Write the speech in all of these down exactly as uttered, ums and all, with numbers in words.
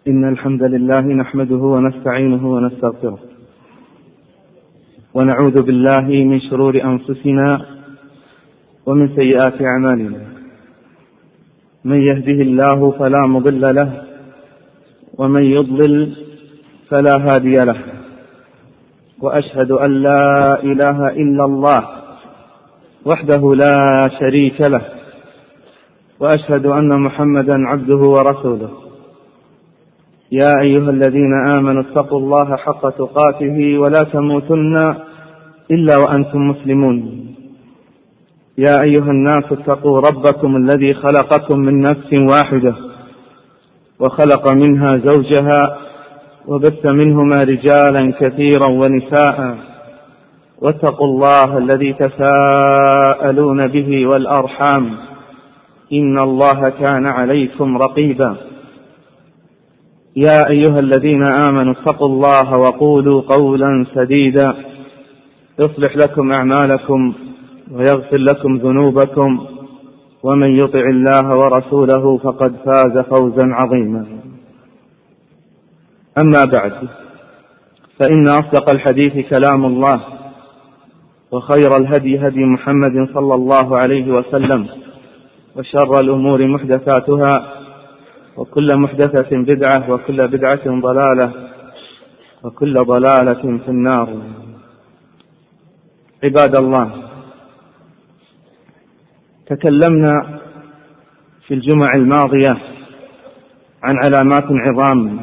إن الحمد لله نحمده ونستعينه ونستغفره ونعوذ بالله من شرور أنفسنا ومن سيئات أعمالنا. من يهده الله فلا مضل له ومن يضلل فلا هادي له، وأشهد أن لا إله إلا الله وحده لا شريك له، وأشهد أن محمدا عبده ورسوله. يا أيها الذين آمنوا اتقوا الله حق تقاته ولا تموتن إلا وأنتم مسلمون. يا أيها الناس اتقوا ربكم الذي خلقكم من نفس واحدة وخلق منها زوجها وبث منهما رجالا كثيرا ونساء، واتقوا الله الذي تساءلون به والأرحام إن الله كان عليكم رقيبا. يا أيها الذين آمنوا اتقوا الله وقولوا قولا سديدا يصلح لكم أعمالكم ويغفر لكم ذنوبكم، ومن يطع الله ورسوله فقد فاز فوزا عظيما. أما بعد، فإن أصدق الحديث كلام الله، وخير الهدي هدي محمد صلى الله عليه وسلم، وشر الأمور محدثاتها، وكل محدثة بدعة، وكل بدعة ضلالة، وكل ضلالة في النار. عباد الله، تكلمنا في الجمع الماضية عن علامات عظام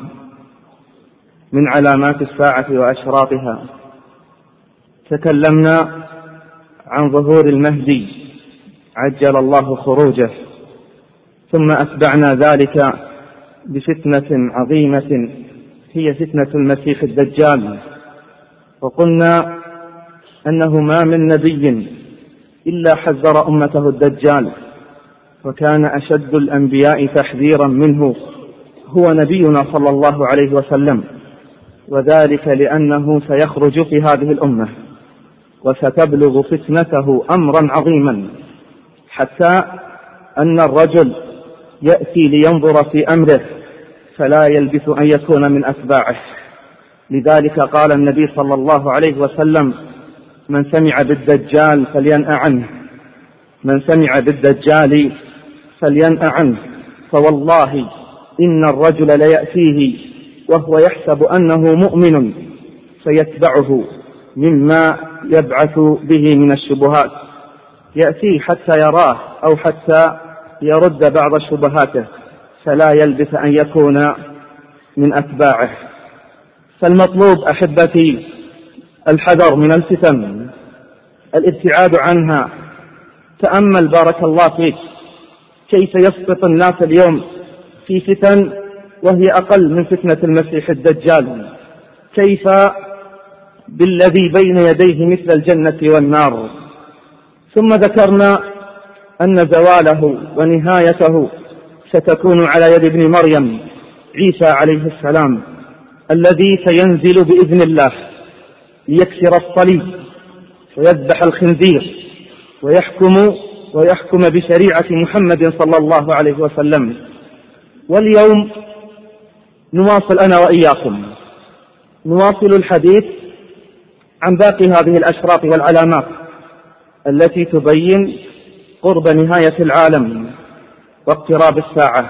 من علامات الساعة وأشراطها. تكلمنا عن ظهور المهدي عجل الله خروجه، ثم أتبعنا ذلك بفتنة عظيمة هي فتنة المسيح الدجال، وقلنا أنه ما من نبي إلا حذر أمته الدجال، وكان أشد الأنبياء تحذيرا منه هو نبينا صلى الله عليه وسلم، وذلك لأنه سيخرج في هذه الأمة وستبلغ فتنته أمرا عظيما، حتى أن الرجل يأتي لينظر في أمره فلا يلبث أن يكون من أتباعه. لذلك قال النبي صلى الله عليه وسلم: من سمع بالدجال فلينأ عنه، من سمع بالدجال فلينأ عنه، فوالله إن الرجل ليأتيه وهو يحسب أنه مؤمن فيتبعه مما يبعث به من الشبهات، يأتيه حتى يراه أو حتى يرد بعض شبهاته فلا يلبث أن يكون من أتباعه. فالمطلوب أحبتي الحذر من الفتن، الابتعاد عنها. تأمل بارك الله فيك كيف يسقط الناس اليوم في فتن وهي أقل من فتنة المسيح الدجال، كيف بالذي بين يديه مثل الجنة والنار. ثم ذكرنا أن زواله ونهايته ستكون على يد ابن مريم عيسى عليه السلام، الذي سينزل بإذن الله ليكسر الصليب ويذبح الخنزير ويحكم ويحكم بشريعة محمد صلى الله عليه وسلم. واليوم نواصل أنا وإياكم نواصل الحديث عن باقي هذه الأشراط والعلامات التي تبين قرب نهاية العالم واقتراب الساعة.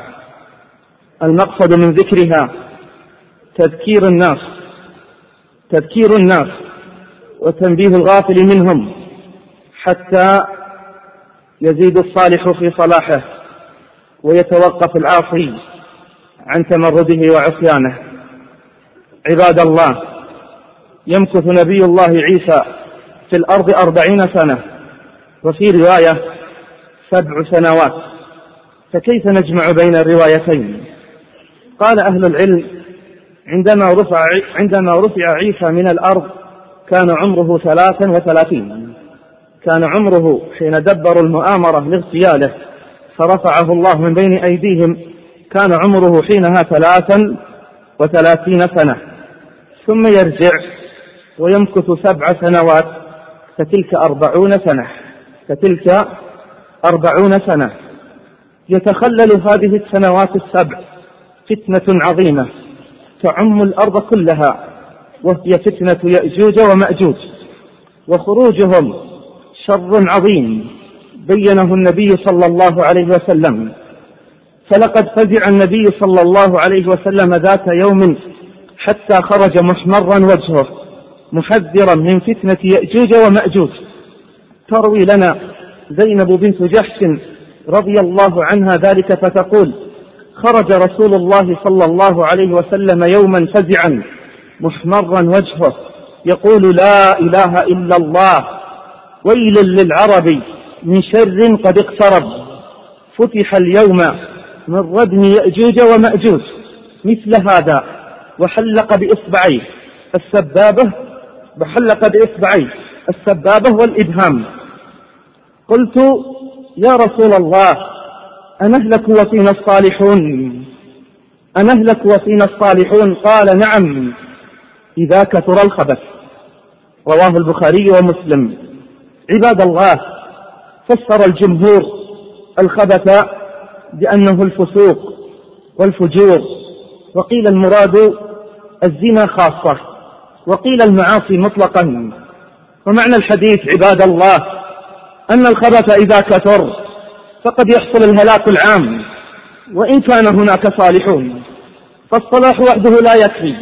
المقصد من ذكرها تذكير الناس تذكير الناس وتنبيه الغافل منهم حتى يزيد الصالح في صلاحه ويتوقف العاصي عن تمرده وعصيانه. عباد الله، يمكث نبي الله عيسى في الأرض أربعين سنة، وفي رواية سبع سنوات، فكيف نجمع بين الروايتين؟ قال أهل العلم: عندما رفع, عندما رفع عيسى من الأرض كان عمره ثلاثا وثلاثين، كان عمره حين دبروا المؤامرة لاغتياله فرفعه الله من بين أيديهم، كان عمره حينها ثلاثا وثلاثين سنة، ثم يرجع ويمكث سبع سنوات، فتلك أربعون سنة فتلك أربعون سنة. يتخلل هذه السنوات السبع فتنة عظيمة تعم الأرض كلها، وهي فتنة يأجوج ومأجوج. وخروجهم شر عظيم بينه النبي صلى الله عليه وسلم. فلقد فزع النبي صلى الله عليه وسلم ذات يوم حتى خرج محمرا وجهه محذرا من فتنة يأجوج ومأجوج. تروي لنا زينب بنت جحش رضي الله عنها ذلك فتقول: خرج رسول الله صلى الله عليه وسلم يوما فزعا محمرا وجهه يقول: لا إله إلا الله، ويل للعرب من شر قد اقترب، فتح اليوم من ردم يأجوج ومأجوج. مثل هذا وحلق بإصبعيه السبابة وحلق بإصبعيه السبابة والإبهام. قلت: يا رسول الله، أنهلك وفينا الصالحون أنهلك وفينا الصالحون؟ قال: نعم، إذا كثر الخبث. رواه البخاري ومسلم. عباد الله، فسر الجمهور الخبث بأنه الفسوق والفجور، وقيل المراد الزنا خاصة، وقيل المعاصي مطلقا. ومعنى الحديث عباد الله أن الخبث إذا كثر فقد يحصل الهلاك العام، وإن كان هناك صالحون. فالصلاح وحده لا يكفي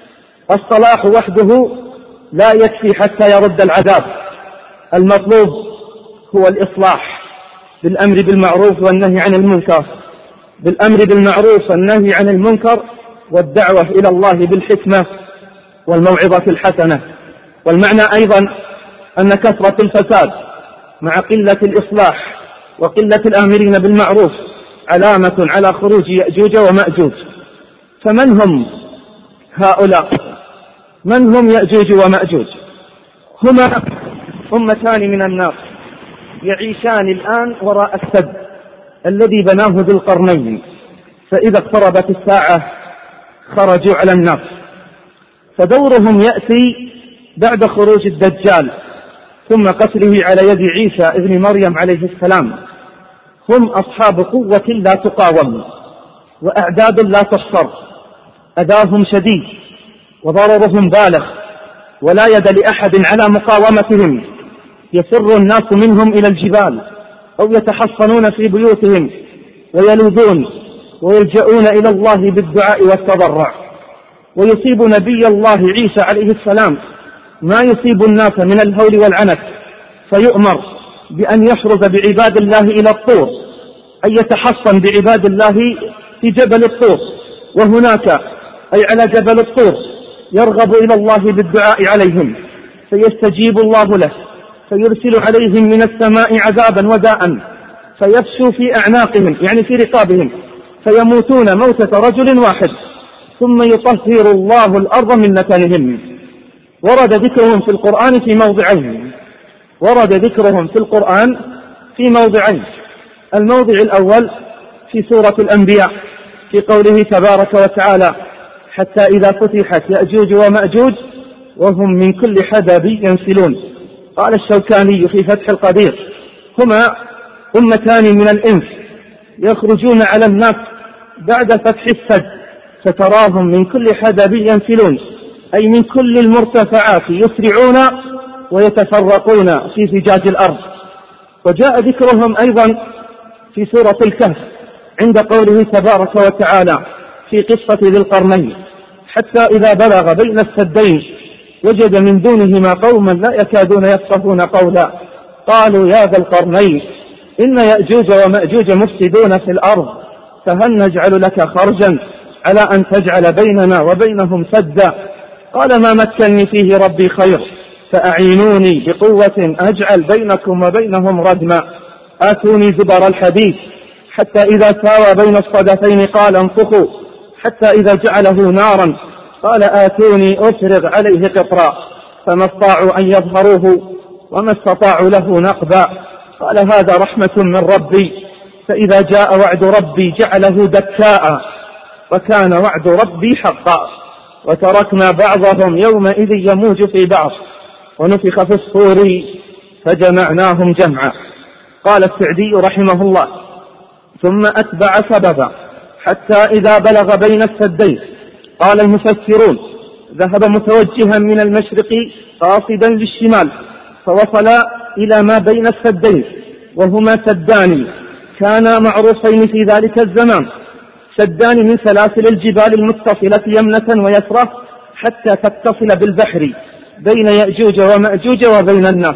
الصلاح وحده لا يكفي حتى يرد العذاب. المطلوب هو الإصلاح بالأمر بالمعروف والنهي عن المنكر بالأمر بالمعروف والنهي عن المنكر والدعوة إلى الله بالحكمة والموعظة الحسنة. والمعنى أيضا أن كثرة الفساد مع قلة الإصلاح وقلة الآمرين بالمعروف علامة على خروج يأجوج ومأجوج. فمن هم هؤلاء؟ من هم يأجوج ومأجوج؟ هما أمتان من الناس يعيشان الآن وراء السد الذي بناه ذو القرنين، فإذا اقتربت الساعة خرجوا على الناس. فدورهم يأتي بعد خروج الدجال ثم قتله على يد عيسى ابن مريم عليه السلام. هم أصحاب قوة لا تقاوم وأعداد لا تحصر، أذاهم شديد وضررهم بالغ، ولا يد لأحد على مقاومتهم. يفر الناس منهم إلى الجبال أو يتحصنون في بيوتهم ويلوذون ويلجؤون إلى الله بالدعاء والتضرع. ويصيب نبي الله عيسى عليه السلام ما يصيب الناس من الهول والعنف، فيؤمر بأن يحرز بعباد الله إلى الطور، أن يتحصن بعباد الله في جبل الطور، وهناك أي على جبل الطور يرغب إلى الله بالدعاء عليهم، فيستجيب الله له، فيرسل عليهم من السماء عذابا وداء فيفشو في أعناقهم يعني في رقابهم، فيموتون موتة رجل واحد، ثم يطهر الله الأرض من نتنهم. ورد ذكرهم في القرآن في موضعين ورد ذكرهم في القرآن في موضعين الموضع الأول في سورة الأنبياء في قوله تبارك وتعالى: حتى إذا فتحت يأجوج ومأجوج وهم من كل حدب ينسلون. قال الشوكاني في فتح القدير: هما أمتان من الإنس يخرجون على الناس بعد فتح السد، فتراهم من كل حدب ينسلون، أي من كل المرتفعات يسرعون ويتفرقون في فجاج الأرض. وجاء ذكرهم أيضا في سورة الكهف عند قوله تبارك وتعالى في قصة ذي القرنين: حتى إذا بلغ بين السدين وجد من دونهما قوما لا يكادون يفقهون قولا قالوا يا ذا القرنين إن يأجوج ومأجوج مفسدون في الأرض فهل نجعل لك خرجا على أن تجعل بيننا وبينهم سدا؟ قال ما مكنني فيه ربي خير فأعينوني بقوة أجعل بينكم وبينهم ردما آتوني زبر الحديد حتى إذا ساوى بين الصدفين قال انفخوا حتى إذا جعله نارا قال آتوني أفرغ عليه قطرا فما استطاعوا أن يظهروه وما استطاعوا له نقبا. قال هذا رحمة من ربي فإذا جاء وعد ربي جعله دكاء وكان وعد ربي حقا. وتركنا بعضهم يومئذ يموج في بعض ونفخ في الصور فجمعناهم جمعا. قال السعدي رحمه الله: ثم أتبع سببا حتى إذا بلغ بين السدين قال المفسرون: ذهب متوجها من المشرق قاصدا للشمال، فوصل إلى ما بين السدين، وهما سدان كانا معروفين في ذلك الزمان، سدان من سلاسل الجبال المتصلة يمنة ويسرى حتى تتصل بالبحر بين يأجوج ومأجوج وبين الناس.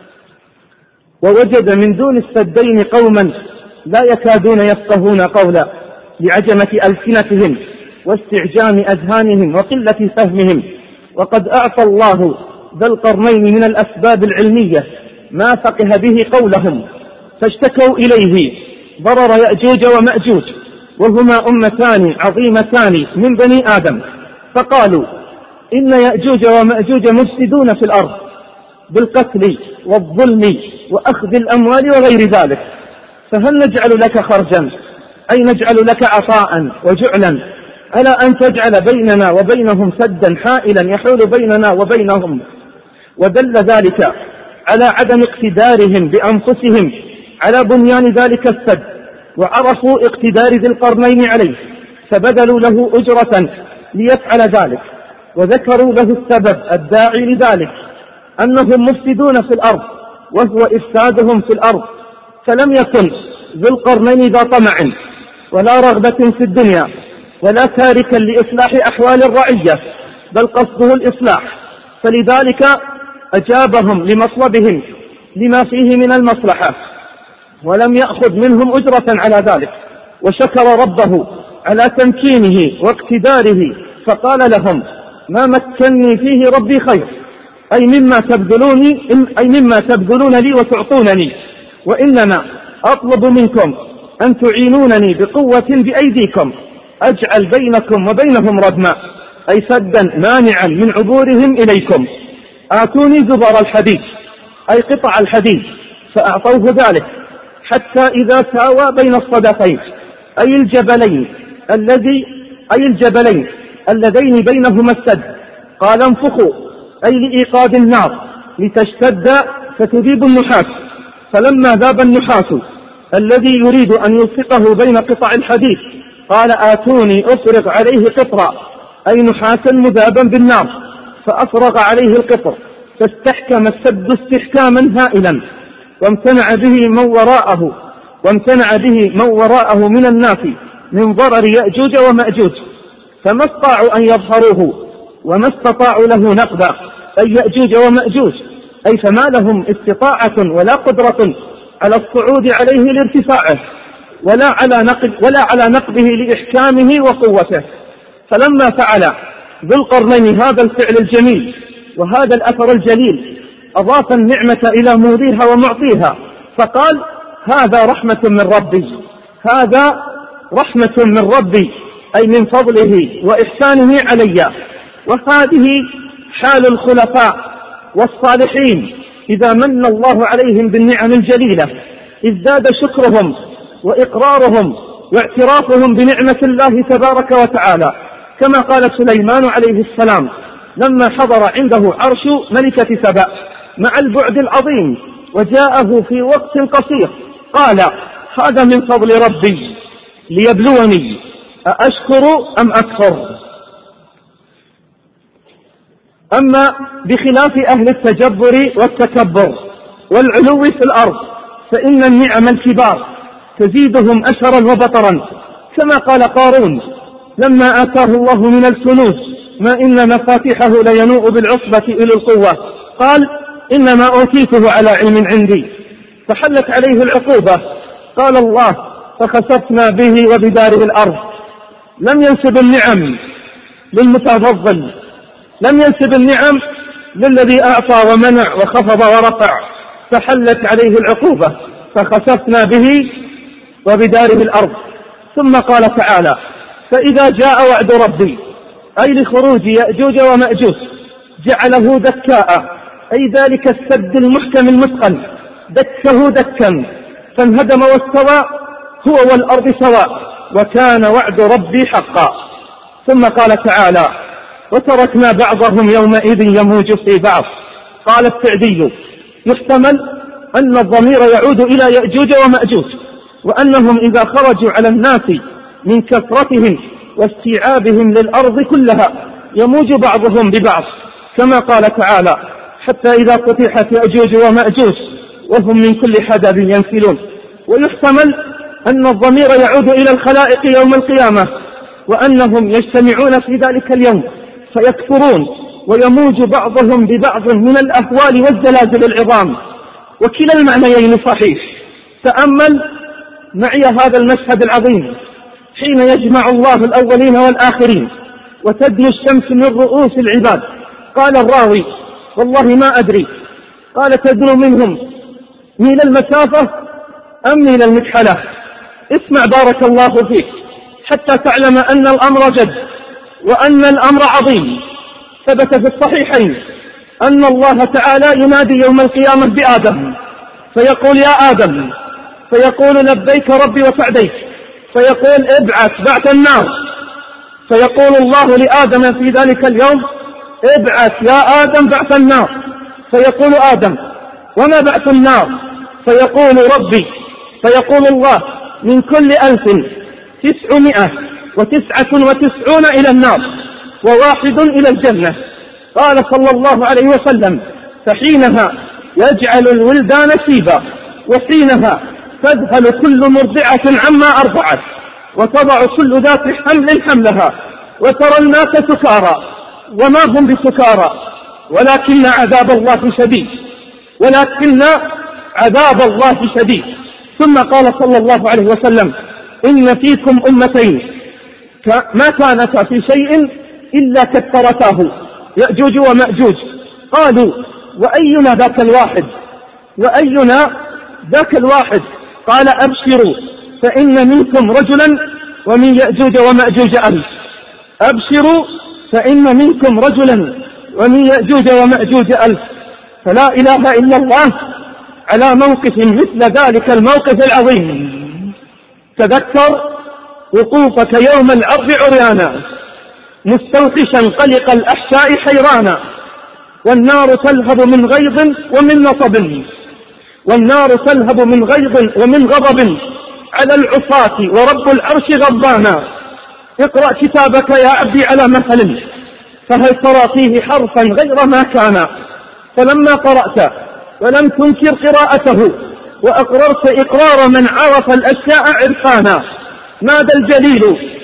ووجد من دون السدين قوما لا يكادون يفقهون قولا لعجمة ألسنتهم واستعجام أذهانهم وقلة فهمهم، وقد أعطى الله ذا القرنين من الأسباب العلمية ما فقه به قولهم، فاشتكوا إليه ضرر يأجوج ومأجوج، وهما أمتان عظيمتان من بني آدم، فقالوا: إن يأجوج ومأجوج مفسدون في الأرض بالقتل والظلم وأخذ الأموال وغير ذلك، فهل نجعل لك خرجا، أي نجعل لك عطاء وجعلا، على أن تجعل بيننا وبينهم سدا حائلا يحول بيننا وبينهم؟ ودل ذلك على عدم اقتدارهم بأنفسهم على بنيان ذلك السد، وعرفوا اقتدار ذي القرنين عليه فبذلوا له أجرة ليفعل ذلك، وذكروا له السبب الداعي لذلك أنهم مفسدون في الأرض وهو إفسادهم في الأرض، فلم يكن ذو القرنين ذا طمع ولا رغبة في الدنيا ولا تاركا لإصلاح أحوال الرعية، بل قصده الإصلاح، فلذلك أجابهم لمطلبهم لما فيه من المصلحة، ولم يأخذ منهم أجرة على ذلك، وشكر ربه على تمكينه واقتداره، فقال لهم: ما مكنني فيه ربي خير، أي مما تبذلوني أي مما تبذلون لي وتعطونني، وإنما أطلب منكم أن تعينونني بقوة بأيديكم أجعل بينكم وبينهم ردما، أي سدا مانعا من عبورهم إليكم. آتوني زبر الحديد، أي قطع الحديد، فأعطوه ذلك حتى إذا ساوى بين الصدفين، أي الجبلين الذي أي الجبلين اللذين بينهما السد، قال: انفخوا، أي لإيقاد النار لتشتد فتذيب النحاس، فلما ذاب النحاس الذي يريد أن يلصقه بين قطع الحديد قال: آتوني أفرغ عليه قطرا، أي نحاسا مذابا بالنار، فأفرغ عليه القطر فاستحكم السد استحكاما هائلا، وامتنع به من وراءه وامتنع به من وراءه من الناس من ضرر يأجوج ومأجوج، فما استطاعوا أن يظهروه وما استطاعوا له نقبا، أي يأجوج ومأجوج، أي فما لهم استطاعة ولا قدرة على الصعود عليه لارتفاعه، ولا على نقب ولا على نقبه لإحكامه وقوته. فلما فعل ذو القرنين هذا الفعل الجميل وهذا الأثر الجليل أضاف النعمة إلى موليها ومعطيها، فقال: هذا رحمة من ربي، هذا رحمة من ربي، أي من فضله وإحسانه علي. وهذه حال الخلفاء والصالحين إذا من الله عليهم بالنعم الجليلة، ازداد شكرهم وإقرارهم واعترافهم بنعمة الله تبارك وتعالى، كما قال سليمان عليه السلام لما حضر عنده عرش ملكة سبأ مع البعد العظيم وجاءه في وقت قصير، قال: هذا من فضل ربي ليبلوني أأشكر أم أكفر. أما بخلاف أهل التجبر والتكبر والعلو في الأرض فإن النعم الكبار تزيدهم أشرا وبطرا، كما قال قارون لما آتاه الله من الكنوز ما إن مفاتحه لينوء بالعصبة إلى القوة، قال: إنما أوتيته على علم عندي، فحلت عليه العقوبة. قال الله: فخسفنا به وبداره الأرض. لم ينسب النعم للمتفضل، لم ينسب النعم للذي أعطى ومنع وخفض ورفع، فحلت عليه العقوبة، فخسفنا به وبداره الأرض. ثم قال تعالى: فإذا جاء وعد ربي، أي لخروج يأجوج ومأجوج، جعله دكاء، أي ذلك السد المحكم المثقل، دكه دكا فانهدم واستوى هو والأرض سواء، وكان وعد ربي حقا. ثم قال تعالى: وتركنا بعضهم يومئذ يموج في بعض. قال السعدي: يحتمل أن الضمير يعود إلى يأجوج ومأجوج، وأنهم إذا خرجوا على الناس من كثرتهم واستيعابهم للأرض كلها، يموج بعضهم ببعض كما قال تعالى: حتى إذا فتحت يأجوج ومأجوج وهم من كل حدب ينسلون. ويحتمل أن الضمير يعود إلى الخلائق يوم القيامة، وأنهم يجتمعون في ذلك اليوم فيكثرون ويموج بعضهم ببعض من الأهوال والزلازل العظام، وكلا المعنيين صحيح. تأمل معي هذا المشهد العظيم حين يجمع الله الأولين والآخرين وتدنو الشمس من رؤوس العباد. قال الراوي: والله ما أدري، قال: تدنو منهم ميل المسافة أم ميل المكحلة؟ اسمع بارك الله فيك حتى تعلم أن الأمر جد وأن الأمر عظيم. ثبت في الصحيحين أن الله تعالى ينادي يوم القيامة بآدم فيقول: يا آدم، فيقول: لبيك ربي وسعديك. فيقول: ابعث بعث النار. فيقول الله لآدم في ذلك اليوم: ابعث يا آدم بعث النار. فيقول آدم: وما بعث النار؟ فيقول: ربي. فيقول الله: من كل ألف تسعمائة وتسعة وتسعون إلى النار وواحد إلى الجنة. قال صلى الله عليه وسلم: فحينها يجعل الولدان شيبا، وحينها تذهل كل مرضعة عما أرضعت، وتضع كل ذات حمل حملها، وترى الناس سكارى وما هم بسكارى ولكن عذاب الله شديد، ولكن عذاب الله شديد. ثم قال صلى الله عليه وسلم: إن فيكم أمتين ما كانتا في شيء إلا كثرتاه، يأجوج ومأجوج. قالوا: وأينا ذاك الواحد؟ وأينا ذاك الواحد؟ قال: أبشروا فإن منكم رجلا ومن يأجوج ومأجوج ألف. أبشروا فإن منكم رجلا ومن يأجوج ومأجوج ألف. فلا إله إلا الله على موقف مثل ذلك الموقف العظيم. تذكر وقوفك يوم العرض عريانا مستوحشا قلق الأحشاء حيرانا، والنار تلهب من غيظ ومن نصب، والنار تلهب من غيظ ومن غضب على العصاة ورب العرش غضبانا. اقرأ كتابك يا عبدي على مهل، فهل ترى فيه حرفا غير ما كان؟ فلما قرأت ولم تنكر قراءته وأقررت إقرار من عرف الأشياء عرفانا، نادى الجليل: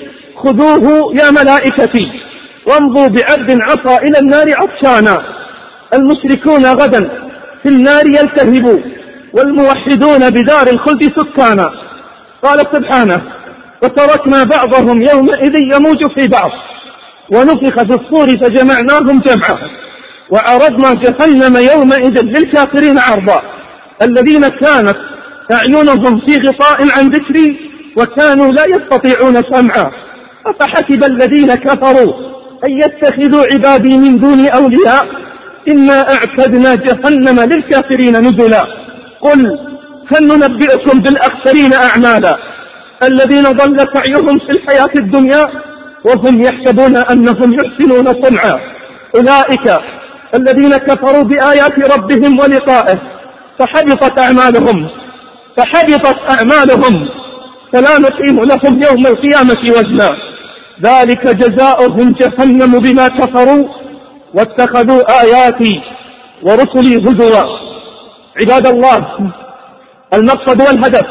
خذوه يا ملائكتي وامضوا بعبد عصى إلى النار عطشانا. المشركون غدا في النار يلتهبوا، والموحدون بدار الخلد سكانا. قال سبحانه: وتركنا بعضهم يومئذ يموج في بعض، ونفخ في الصور فجمعناهم جمعا، وعرضنا جهنم يومئذ للكافرين عرضا، الذين كانت أعينهم في غطاء عن ذكري وكانوا لا يستطيعون سمعا. أفحسب الذين كفروا أن يتخذوا عبادي من دون أولياء، إنا أعتدنا جهنم للكافرين نزلا. قل هل ننبئكم بالأخسرين أعمالا، الذين ضل سعيهم في الحياة الدنيا وهم يحسبون أنهم يحسنون صنعا. أولئك الذين كفروا بآيات ربهم ولقائه فحبطت أعمالهم فحبطت أعمالهم فلا نقيم لهم يوم القيامة وزنا، ذلك جزاؤهم جهنم بما كفروا واتخذوا آياتي ورسلي هزوا. عباد الله، المقصد والهدف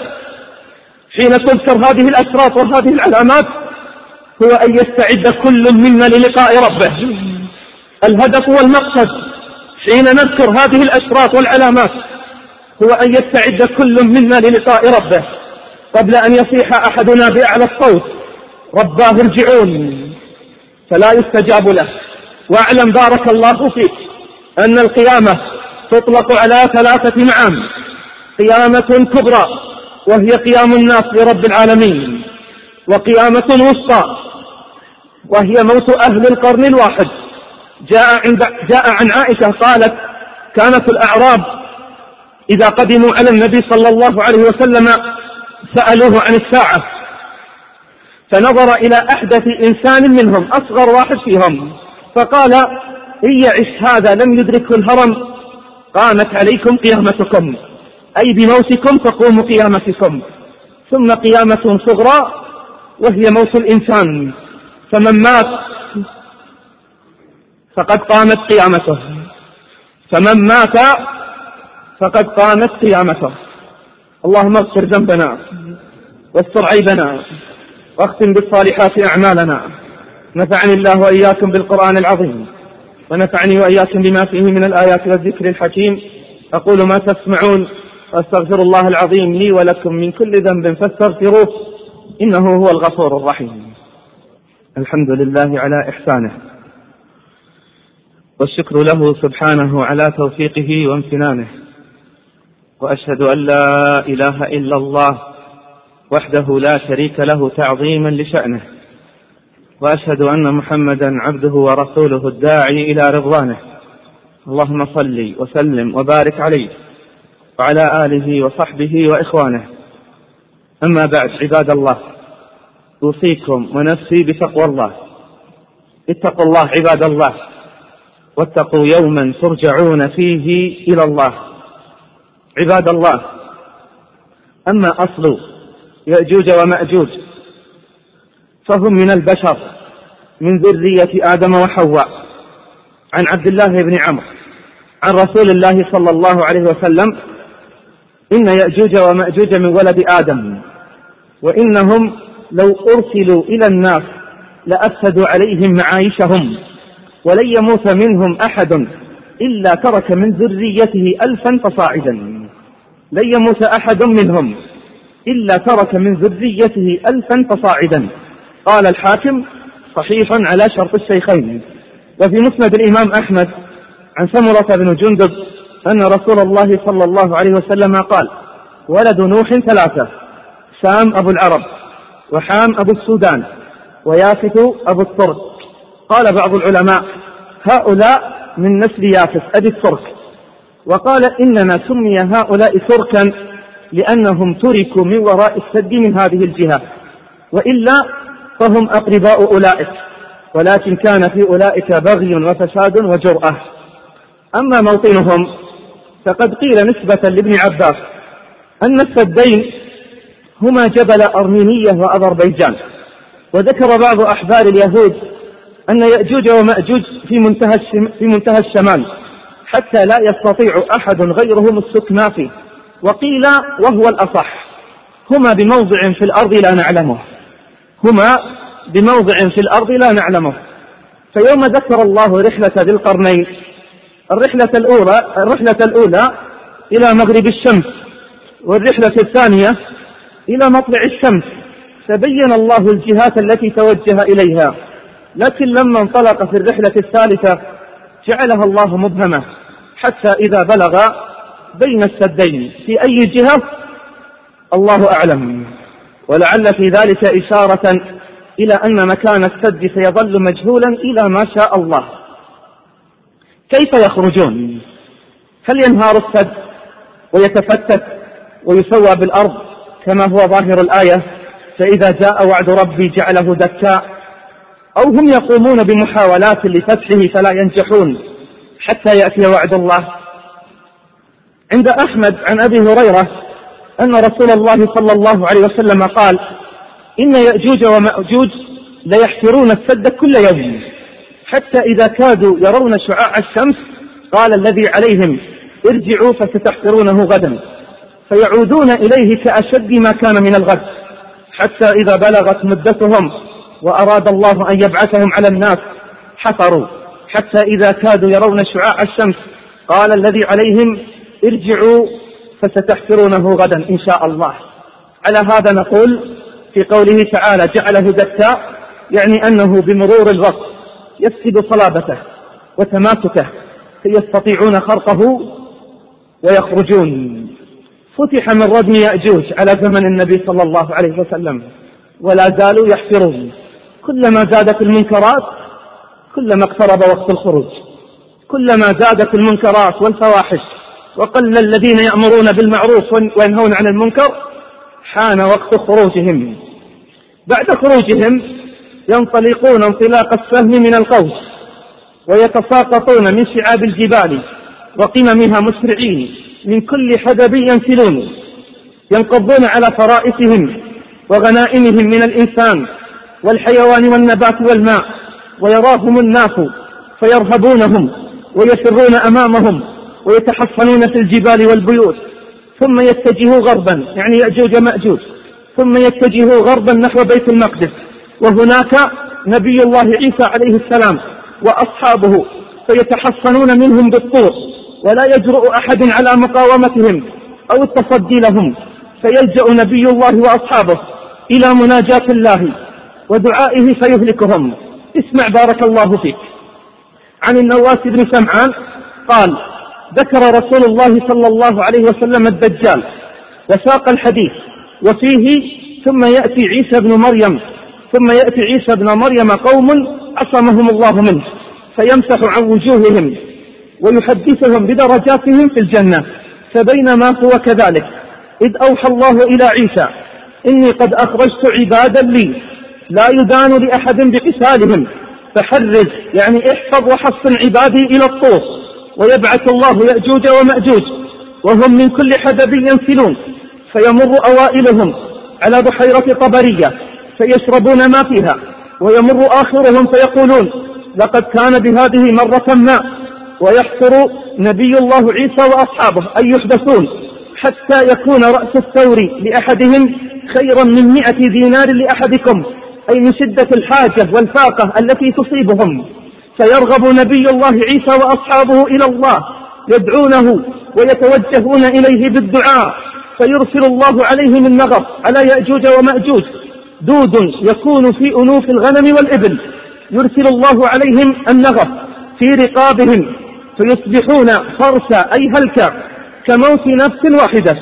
حين تذكر هذه الأشراط وهذه العلامات هو أن يستعد كل منا للقاء ربه. الهدف والمقصد حين نذكر هذه الأشراط والعلامات هو أن يستعد كل منا للقاء ربه قبل أن يصيح أحدنا بأعلى الصوت: رباه ارجعون، فلا يستجاب له. واعلم بارك الله فيك أن القيامة تطلق على ثلاثة معان: قيامة كبرى وهي قيام الناس لرب العالمين، وقيامة وسطى وهي موت أهل القرن الواحد. جاء, عند جاء عن عائشة قالت: كانت الأعراب إذا قدموا على النبي صلى الله عليه وسلم سألوه عن الساعة، فنظر إلى أحدث إنسان منهم أصغر واحد فيهم فقال: إن يعش هذا لم يدركه الهرم قامت عليكم قيامتكم، أي بموتكم تقوم قيامتكم. ثم قيامة صغرى وهي موت الإنسان، فمن مات فقد قامت قيامته، فمن مات فقد قامت قيامته. اللهم اغفر ذنبنا واستر عيبنا واختم بالصالحات أعمالنا. نفعني الله وإياكم بالقرآن العظيم، ونفعني وإياكم بما فيه من الآيات والذكر الحكيم. أقول ما تسمعون وأستغفر الله العظيم لي ولكم من كل ذنب فاستغفروه إنه هو الغفور الرحيم. الحمد لله على إحسانه، والشكر له سبحانه على توفيقه وامتنانه، وأشهد أن لا إله إلا الله وحده لا شريك له تعظيما لشأنه، وأشهد أن محمدا عبده ورسوله الداعي إلى رضوانه. اللهم صل وسلم وبارك عليه وعلى آله وصحبه وإخوانه. أما بعد، عباد الله، أوصيكم ونفسي بتقوى الله. اتقوا الله عباد الله، واتقوا يوما ترجعون فيه إلى الله. عباد الله، أما أصل يأجوج ومأجوج فهم من البشر من ذرية آدم وحواء. عن عبد الله بن عمرو عن رسول الله صلى الله عليه وسلم: إن يأجوج ومأجوج من ولد آدم، وإنهم لو أرسلوا إلى الناس لأفسدوا عليهم معايشهم، ولن يموت منهم أحد إلا ترك من ذريته ألفا فصاعدا. لن يموت أحد منهم إلا ترك من ذريته ألفا فصاعدا. قال الحاكم: صحيح على شرط الشيخين. وفي مسند الإمام أحمد عن سمرة بن جندب أن رسول الله صلى الله عليه وسلم قال: ولد نوح ثلاثة: سام أبو العرب، وحام أبو السودان، ويافث أبو الترك. قال بعض العلماء: هؤلاء من نسل يافث أبي الترك. وقال: إنما سمي هؤلاء تركا لأنهم تركوا من وراء السد من هذه الجهة، وإلا فهم أقرباء أولئك، ولكن كان في أولئك بغي وفساد وجرأة. أما موطنهم فقد قيل نسبة لابن عباس أن السدين هما جبل أرمينية وأذربيجان. وذكر بعض أحبار اليهود أن يأجوج ومأجوج في منتهى, في منتهى الشمال، حتى لا يستطيع أحد غيرهم السكنى فيه. وقيل وهو الأصح: هما بموضع في الأرض لا نعلمه، هما بموضع في الأرض لا نعلمه. فيوم ذكر الله رحلة ذي القرنين، الرحلة الأولى, الرحلة الأولى إلى مغرب الشمس، والرحلة الثانية إلى مطلع الشمس، فبين الله الجهات التي توجه إليها. لكن لما انطلق في الرحلة الثالثة جعلها الله مبهمة، حتى إذا بلغ بين السدين في أي جهة الله أعلم. ولعل في ذلك إشارة إلى أن مكان السد سيظل مجهولا إلى ما شاء الله. كيف يخرجون؟ هل ينهار السد ويتفتت ويسوى بالأرض كما هو ظاهر الآية: فإذا جاء وعد ربي جعله دكا، أو هم يقومون بمحاولات لفتحه فلا ينجحون حتى يأتي وعد الله؟ عند أحمد عن أبي هريرة أن رسول الله صلى الله عليه وسلم قال: إن يأجوج ومأجوج ليحفرون السد كل يوم، حتى إذا كادوا يرون شعاع الشمس قال الذي عليهم: ارجعوا فستحفرونه غدا، فيعودون إليه كأشد ما كان من الغد، حتى إذا بلغت مدتهم وأراد الله أن يبعثهم على الناس حفروا، حتى إذا كادوا يرون شعاع الشمس قال الذي عليهم: ارجعوا فستحفرونه غدا إن شاء الله. على هذا نقول في قوله تعالى: جعله دكا، يعني أنه بمرور الوقت يفسد صلابته وتماسكه فيستطيعون خرقه ويخرجون. فتح من ردم يأجوج على زمن النبي صلى الله عليه وسلم، ولا زالوا يحفرون. كلما زادت المنكرات كلما اقترب وقت الخروج، كلما زادت المنكرات والفواحش وقل الذين يأمرون بالمعروف وينهون عن المنكر حان وقت خروجهم. بعد خروجهم ينطلقون انطلاق السهم من القوس، ويتساقطون من شعاب الجبال وقممها مسرعين، من كل حدب ينسلون، ينقضون على فرائسهم وغنائمهم من الإنسان والحيوان والنبات والماء، ويراهم الناس فيرهبونهم ويفرون أمامهم ويتحصنون في الجبال والبيوت، ثم يتجهوا غربا، يعني يأجوج مأجوج، ثم يتجهوا غربا نحو بيت المقدس، وهناك نبي الله عيسى عليه السلام وأصحابه فيتحصنون منهم بالطور، ولا يجرؤ أحد على مقاومتهم أو التصدي لهم، فيلجأ نبي الله وأصحابه إلى مناجاة الله ودعائه فيهلكهم. اسمع بارك الله فيك. عن النواس بن سمعان قال: ذكر رسول الله صلى الله عليه وسلم الدجال وساق الحديث، وفيه: ثم يأتي عيسى بن مريم ثم يأتي عيسى بن مريم قوم عصمهم الله منه، فيمسح عن وجوههم ويحدثهم بدرجاتهم في الجنة. فبينما هو كذلك إذ أوحى الله إلى عيسى: إني قد أخرجت عبادا لي لا يدان لأحد بقتالهم، فحرز، يعني احفظ وحصن عبادي إلى الطور. ويبعث الله يأجوج ومأجوج وهم من كل حدب ينسلون، فيمر أوائلهم على بحيرة طبرية فيشربون ما فيها، ويمر آخرهم فيقولون: لقد كان بهذه مرة ما. ويحصر نبي الله عيسى وأصحابه أن يحدثون حتى يكون رأس الثور لأحدهم خيرا من مئة دينار لأحدكم، أي من شدة الحاجة والفاقة التي تصيبهم. فيرغب نبي الله عيسى وأصحابه إلى الله يدعونه ويتوجهون إليه بالدعاء، فيرسل الله عليهم النغف على يأجوج ومأجوج، دود يكون في أنوف الغنم والإبل، يرسل الله عليهم النغف في رقابهم فيصبحون فرسا أي هلكا كموت نفس واحدة.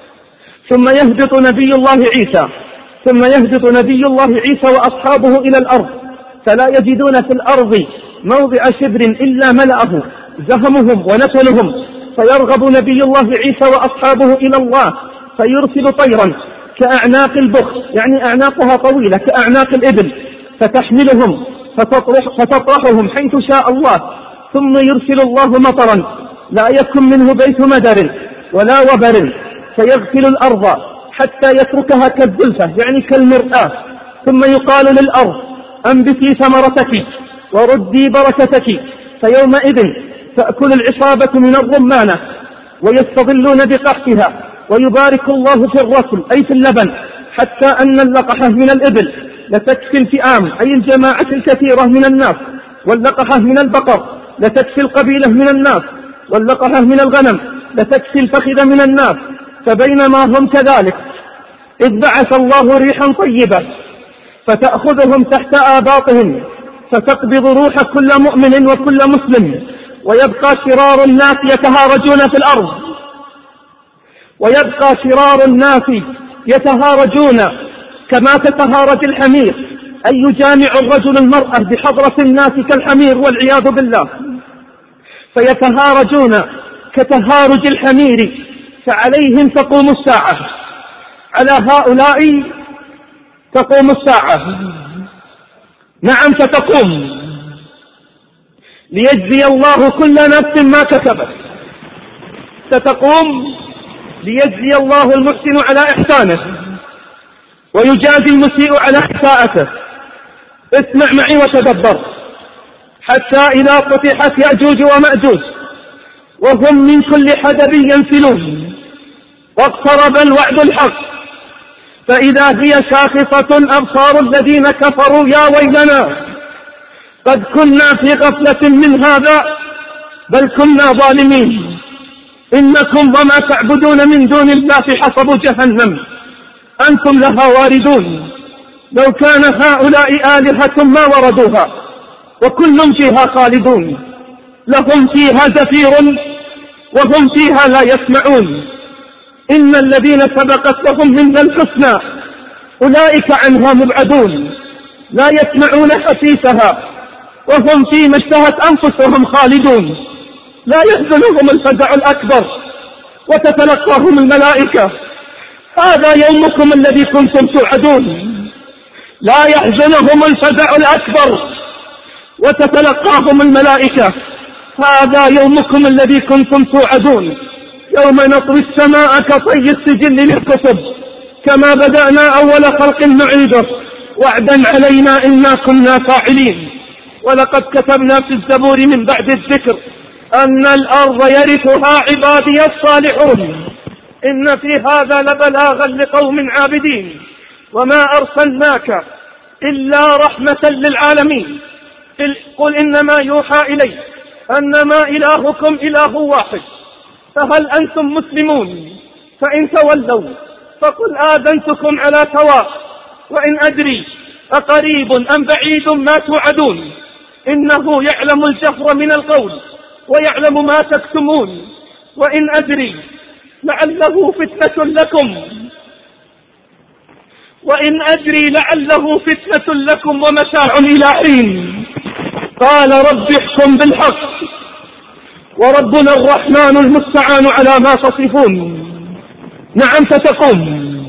ثم يهبط نبي الله عيسى ثم يهبط نبي الله عيسى وأصحابه إلى الأرض، فلا يجدون في الأرض موضع شبر إلا ملأه زهمهم ونتنهم، فيرغب نبي الله عيسى وأصحابه إلى الله فيرسل طيرا كأعناق البخ، يعني أعناقها طويلة كأعناق الإبل، فتحملهم فتطرح فتطرحهم حيث شاء الله. ثم يرسل الله مطرا لا يكن منه بيت مدر ولا وبر، فيغسل الأرض حتى يتركها كالزلفة، يعني كالمرآة. ثم يقال للأرض: أنبتي ثمرتك وردي بركتك، فيومئذ تأكل العصابة من الرمانة ويستظلون بقحفها، ويبارك الله في الرسل أي في اللبن، حتى أن اللقحة من الإبل لتكفي الفئام أي الجماعة الكثيرة من الناس، واللقحة من البقر لتكفي القبيلة من الناس، واللقحة من الغنم لتكفي الفخذ من الناس. فبينما هم كذلك إذ بعث الله ريحا طيبة فتأخذهم تحت آباطهم فتقبض روح كل مؤمن وكل مسلم، ويبقى شرار الناس يتهارجون في الأرض ويبقى شرار الناس يتهارجون كما تتهارج الحمير، أي يجامع الرجل المرأة بحضرة الناس كالحمير والعياذ بالله، فيتهارجون كتهارج الحمير، فعليهم تقوم الساعة، على هؤلاء تقوم الساعة. نعم ستقوم، ليجزي الله كل نفس ما كسبت، ستقوم ليجزي الله المحسن على إحسانه ويجازي المسيء على إساءته. اسمع معي وتدبر. حتى إذا فتحت يأجوج ومأجوج وهم من كل حدب ينسلون واقترب الوعد الحق، فإذا هي شاخصة أبصار الذين كفروا: يا ويلنا قد كنا في غفلة من هذا بل كنا ظالمين، إنكم وما تعبدون من دون الله حصب جهنم أنتم لها واردون، لو كان هؤلاء آلهة ما وردوها وكل فيها خالدون، لهم فيها زفير وهم فيها لا يسمعون، إن الذين سبقت لهم منا الحسنى أولئك عنها مبعدون، لا يسمعون حسيسها وهم فيما اشتهت أنفسهم خالدون، لا يحزنهم الفزع الأكبر وتتلقاهم الملائكة: هذا يومكم الذي كنتم توعدون. لا يحزنهم الفزع الأكبر وتتلقاهم الملائكة: هذا يومكم الذي كنتم توعدون. يوم نطوي السماء كطي السجل للكتب كما بدأنا أول خلق نعيده وعدا علينا إنا كنا فاعلين. ولقد كتبنا في الزبور من بعد الذكر أن الأرض يرثها عبادي الصالحون. إن في هذا لبلاغا لقوم عابدين. وما أرسلناك إلا رحمة للعالمين. قل إنما يوحى إلي أنما إلهكم إله واحد فهل أنتم مسلمون؟ فإن تولوا فقل آذنتكم على سواء وإن أدري أقريب أم بعيد ما توعدون إنه يعلم الجهر من القول ويعلم ما تكتمون. وإن أدري لعله فتنة لكم وإن أدري لعله فتنة لكم ومتاع إلى حين. قال رب احكم بالحق وربنا الرحمن المستعان على ما تصفون. نعم ستقوم،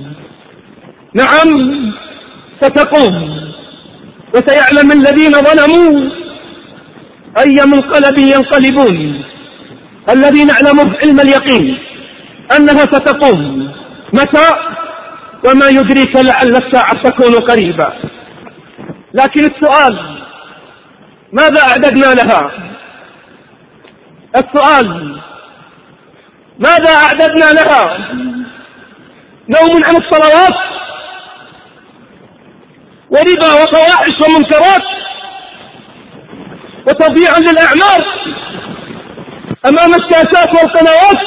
نعم ستقوم، وسيعلم الذين ظلموا أي منقلب ينقلبون. الذي نعلمه علم اليقين أنها ستقوم. متى؟ وما يدريك لعل الساعة تكون قريبا. لكن السؤال ماذا أعددنا لها؟ السؤال ماذا أعددنا لها؟ نوم عن الصلوات وربا وفواحش ومنكرات وتضييع للأعمار أمام الشاشات والقنوات.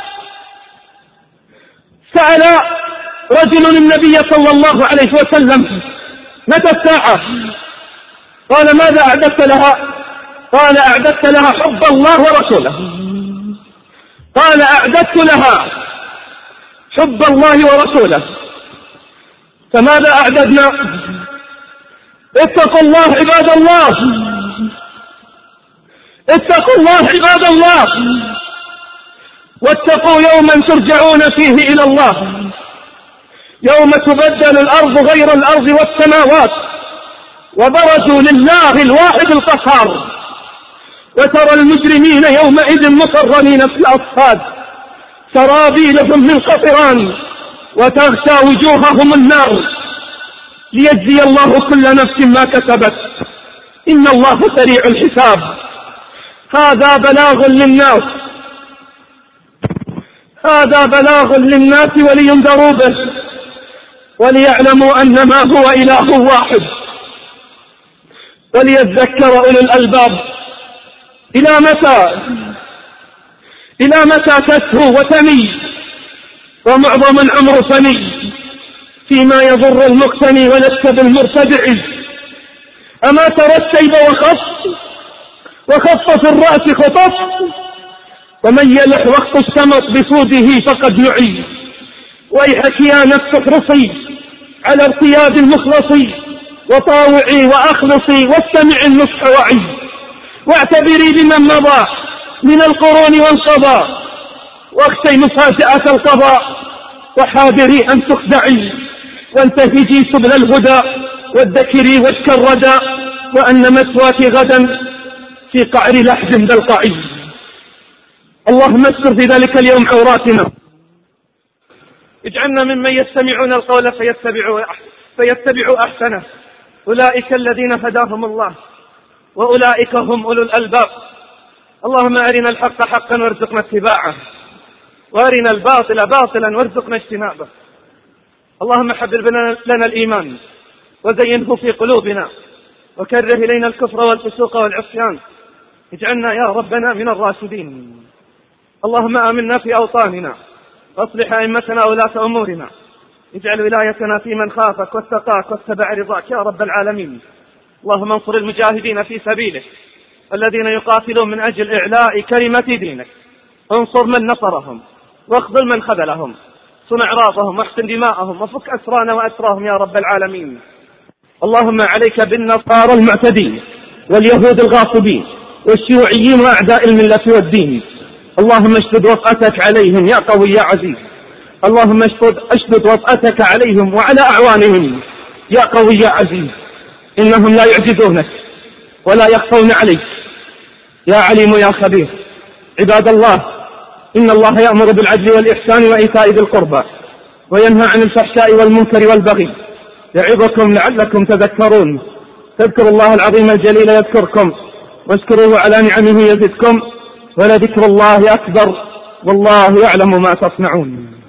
سأل رجل النبي صلى الله عليه وسلم متى الساعة؟ قال ماذا أعددت لها؟ قال أعددت لها حب الله ورسوله. قال أعددت لها حب الله ورسوله. فماذا أعددنا؟ اتقوا الله عباد الله، اتقوا الله عباد الله، واتقوا يوما ترجعون فيه إلى الله، يوم تبدل الأرض غير الأرض والسماوات وبرزوا لله الواحد القهار. وترى المجرمين يومئذ مقرنين في الأصفاد سرابيلهم من قطران وتغشى وجوههم النار ليجزي الله كل نفس ما كسبت إن الله سريع الحساب. هذا بلاغ للناس، هذا بلاغ للناس ولينذروا به وليعلموا أنما هو إله واحد وليذكر أولو الألباب. إلى متى إلى متى تسهو وتمي ومعظم العمر فني فيما يضر المقتني ولست بالمرتدع؟ أما ترى الشيب وخف وخف في الرأس خطف ومن يلح وقت السمط بسوده فقد نعي. ويحك يا نفس احرصي على ارتياد المخلصي وطاوعي وأخلصي واستمع النصح وعي واعتبري بمن مضى من القرون وانقضى واخشي مفاجأة القضاء وحاذري أن تخدعي وانتهجي سبل الهدى وادكري وشك الردى وأن مثواك غدا في قعر لحد بالقعي. اللهم استر في ذلك اليوم عوراتنا، اجعلنا ممن يستمعون القول فيتبعوا فيتبعوا أحسنه. أولئك الذين هداهم الله وأولئك هم أولو الألباب. اللهم أرنا الحق حقا وارزقنا اتباعه وأرنا الباطل باطلا وارزقنا اجتنابه. اللهم حبب لنا الإيمان وزينه في قلوبنا وكره إلينا الكفر والفسوق والعصيان. اجعلنا يا ربنا من الراشدين. اللهم آمنا في أوطاننا واصلح أئمتنا ولاة أمورنا. اجعل ولايتنا في من خافك واتقاك واتبع رضاك يا رب العالمين. اللهم انصر المجاهدين في سبيلك الذين يقاتلون من أجل إعلاء كلمة دينك. انصر من نصرهم واخذل من خذلهم، صن أعراضهم واحسن دماءهم وفك أسرانا وأسراهم يا رب العالمين. اللهم عليك بالنصارى المعتدين واليهود الغاصبين والشيوعيين وأعداء الملة والدين. اللهم اشدد وطأتك عليهم يا قوي يا عزيز. اللهم اشدد وطأتك عليهم وعلى أعوانهم يا قوي يا عزيز. إنهم لا يعجزونك ولا يخفون عليك يا عليم يا خبير. عباد الله، إن الله يأمر بالعدل والإحسان وإيتاء ذي القربى وينهى عن الفحشاء والمنكر والبغي يعظكم لعلكم تذكرون. فاذكروا الله العظيم الجليل يذكركم، واشكروه على نعمه يزدكم، ولذكر الله أكبر، والله يعلم ما تصنعون.